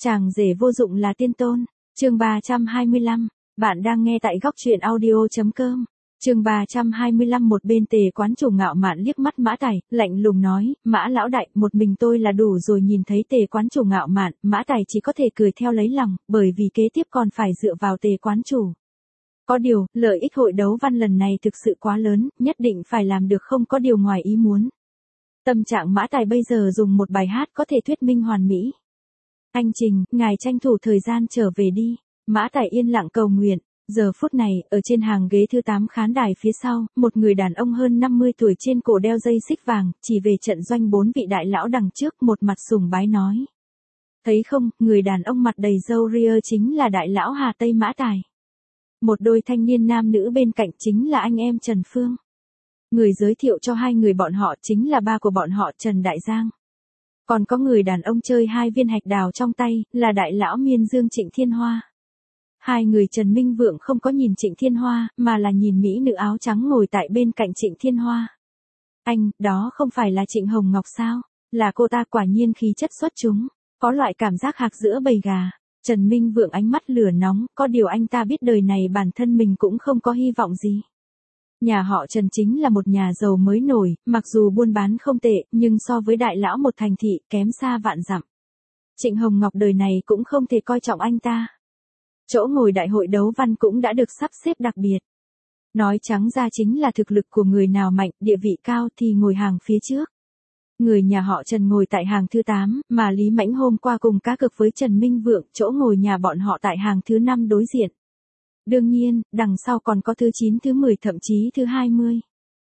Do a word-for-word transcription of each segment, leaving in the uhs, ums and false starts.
Chàng rể vô dụng là tiên tôn. Chương ba trăm hai mươi lăm. Bạn đang nghe tại góc truyện audio chấm com. Chương ba trăm hai mươi lăm. Một bên Tề quán chủ ngạo mạn liếc mắt Mã Tài, lạnh lùng nói, Mã lão đại, một mình tôi là đủ rồi. Nhìn thấy Tề quán chủ ngạo mạn, Mã Tài chỉ có thể cười theo lấy lòng, bởi vì kế tiếp còn phải dựa vào Tề quán chủ. Có điều, lợi ích hội đấu văn lần này thực sự quá lớn, nhất định phải làm được không có điều ngoài ý muốn. Tâm trạng Mã Tài bây giờ dùng một bài hát có thể thuyết minh hoàn mỹ. Anh Trình, ngài tranh thủ thời gian trở về đi. Mã Tài yên lặng cầu nguyện. Giờ phút này, ở trên hàng ghế thứ tám khán đài phía sau, một người đàn ông hơn năm mươi tuổi trên cổ đeo dây xích vàng, chỉ về trận doanh bốn vị đại lão đằng trước, một mặt sùng bái nói. Thấy không, người đàn ông mặt đầy râu ria chính là đại lão Hà Tây Mã Tài. Một đôi thanh niên nam nữ bên cạnh chính là anh em Trần Phương. Người giới thiệu cho hai người bọn họ chính là ba của bọn họ Trần Đại Giang. Còn có người đàn ông chơi hai viên hạch đào trong tay, là đại lão Miên Dương Trịnh Thiên Hoa. Hai người Trần Minh Vượng không có nhìn Trịnh Thiên Hoa, mà là nhìn mỹ nữ áo trắng ngồi tại bên cạnh Trịnh Thiên Hoa. Anh, đó không phải là Trịnh Hồng Ngọc sao? Là cô ta, quả nhiên khí chất xuất chúng, có loại cảm giác hạc giữa bầy gà. Trần Minh Vượng ánh mắt lửa nóng, có điều anh ta biết đời này bản thân mình cũng không có hy vọng gì. Nhà họ Trần chính là một nhà giàu mới nổi, mặc dù buôn bán không tệ, nhưng so với đại lão một thành thị, kém xa vạn dặm. Trịnh Hồng Ngọc đời này cũng không thể coi trọng anh ta. Chỗ ngồi đại hội đấu văn cũng đã được sắp xếp đặc biệt. Nói trắng ra chính là thực lực của người nào mạnh, địa vị cao thì ngồi hàng phía trước. Người nhà họ Trần ngồi tại hàng thứ tám, mà Lý Mãnh hôm qua cùng cá cược với Trần Minh Vượng, chỗ ngồi nhà bọn họ tại hàng thứ năm đối diện. Đương nhiên, đằng sau còn có thứ chín, thứ mười, thậm chí thứ hai mươi.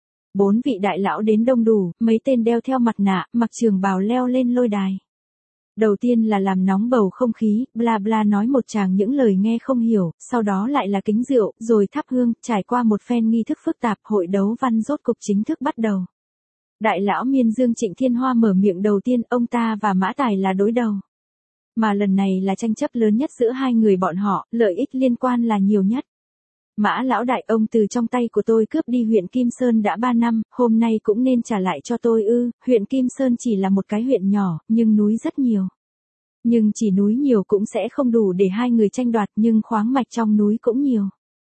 Bốn vị đại lão đến đông đủ, mấy tên đeo theo mặt nạ, mặc trường bào leo lên lôi đài. Đầu tiên là làm nóng bầu không khí, bla bla nói một tràng những lời nghe không hiểu, sau đó lại là kính rượu, rồi thắp hương, trải qua một phen nghi thức phức tạp, hội đấu văn rốt cục chính thức bắt đầu. Đại lão Miên Dương Trịnh Thiên Hoa mở miệng đầu tiên, ông ta và Mã Tài là đối đầu. Mà lần này là tranh chấp lớn nhất giữa hai người bọn họ, lợi ích liên quan là nhiều nhất. Mã lão đại, ông từ trong tay của tôi cướp đi huyện Kim Sơn đã ba năm, hôm nay cũng nên trả lại cho tôi ư? Huyện Kim Sơn chỉ là một cái huyện nhỏ, nhưng núi rất nhiều. Nhưng chỉ núi nhiều cũng sẽ không đủ để hai người tranh đoạt, nhưng khoáng mạch trong núi cũng nhiều.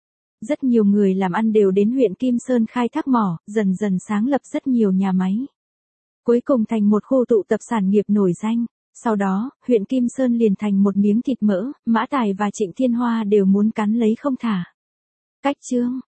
Rất nhiều người làm ăn đều đến huyện Kim Sơn khai thác mỏ, dần dần sáng lập rất nhiều nhà máy. Cuối cùng thành một khu tụ tập sản nghiệp nổi danh. Sau đó, huyện Kim Sơn liền thành một miếng thịt mỡ, Mã Tài và Trịnh Thiên Hoa đều muốn cắn lấy không thả. Cách chương,